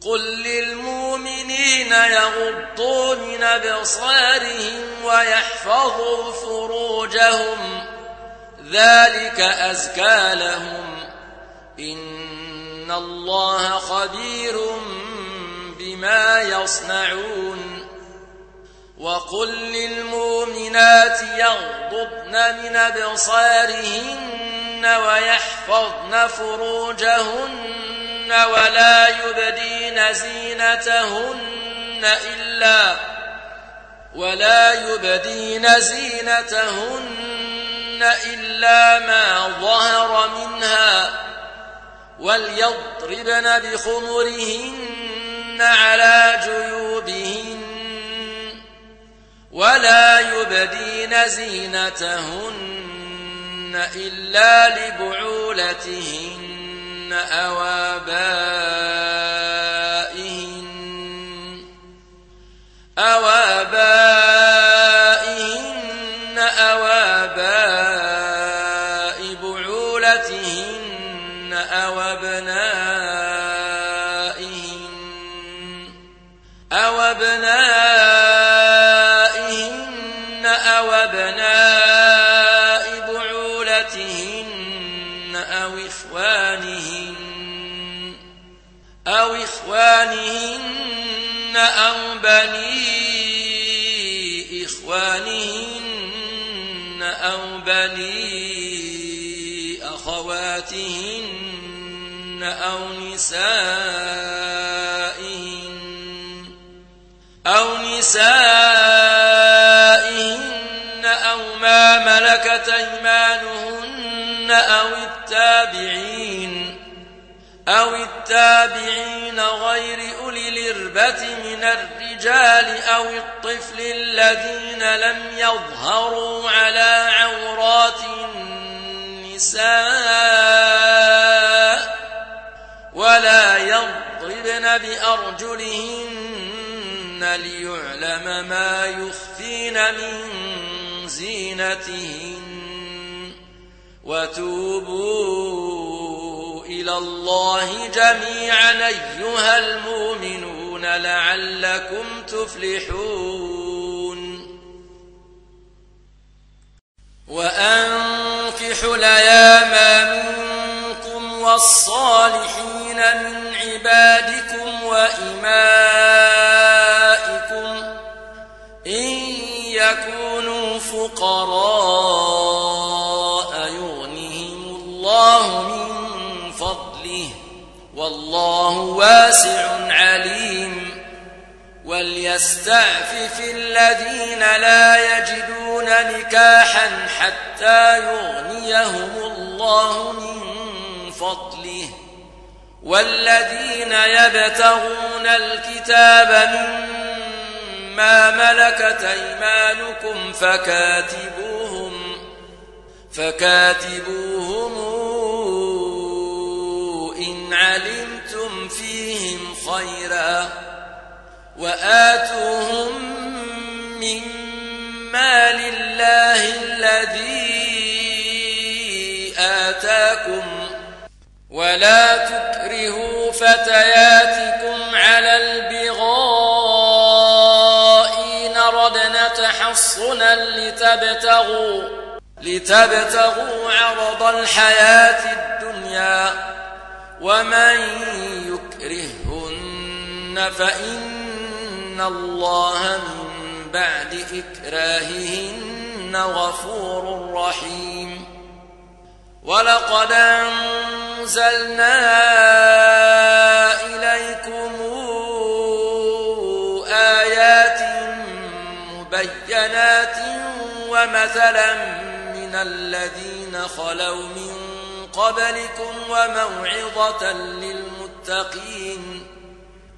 قل للمؤمنين يغضوا من أبصارهم ويحفظوا فروجهم ذلك أزكى لهم إن الله خبير بما يصنعون وقل للمؤمنات يغضضن من أبصارهن ويحفظن فروجهن ولا يبدين زينتهن إلا ما ظهر منها وليضربن بخمرهن على جيوبهن ولا يبدين زينتهن إلا لبعولتهن أو آبائهن أو آباء بعولتهن أو أبنائهن أو أبناء بعولتهن أو إخوانهن أو بني إخوانهن أو بني أخواتهن أو نسائهن أو ما ملكت أيمانهن أو التابعين غير أولي الإربة من الرجال أو الطفل الذين لم يظهروا على عورات النساء ولا يضربن بأرجلهن ليعلم ما يخفين من زينتهن وتوبوا إلى الله جميعا أيها المؤمنون لعلكم تفلحون وأنكحوا الأيام منكم والصالحين من عبادكم وإمائكم إن يكونوا فقراء يغنهم الله من فضله والله واسع عليم وليستعفف الذين لا يجدون نكاحا حتى يغنيهم الله من فضله والذين يبتغون الكتاب مما ملكت أيمانكم فكاتبوهم إن علمتم فيهم خيرا وآتوهم مما لله الذي آتاكم ولا تكرهوا فتياتكم على البغاء إن ردنا تحصنا لتبتغوا عرض الحياة الدنيا ومن يكرهن فإن الله من بعد إكراههن غفور رحيم ولقد أنزلنا إليكم آيات مبينات ومثلا من الذين خلوا من قبلكم وموعظة للمتقين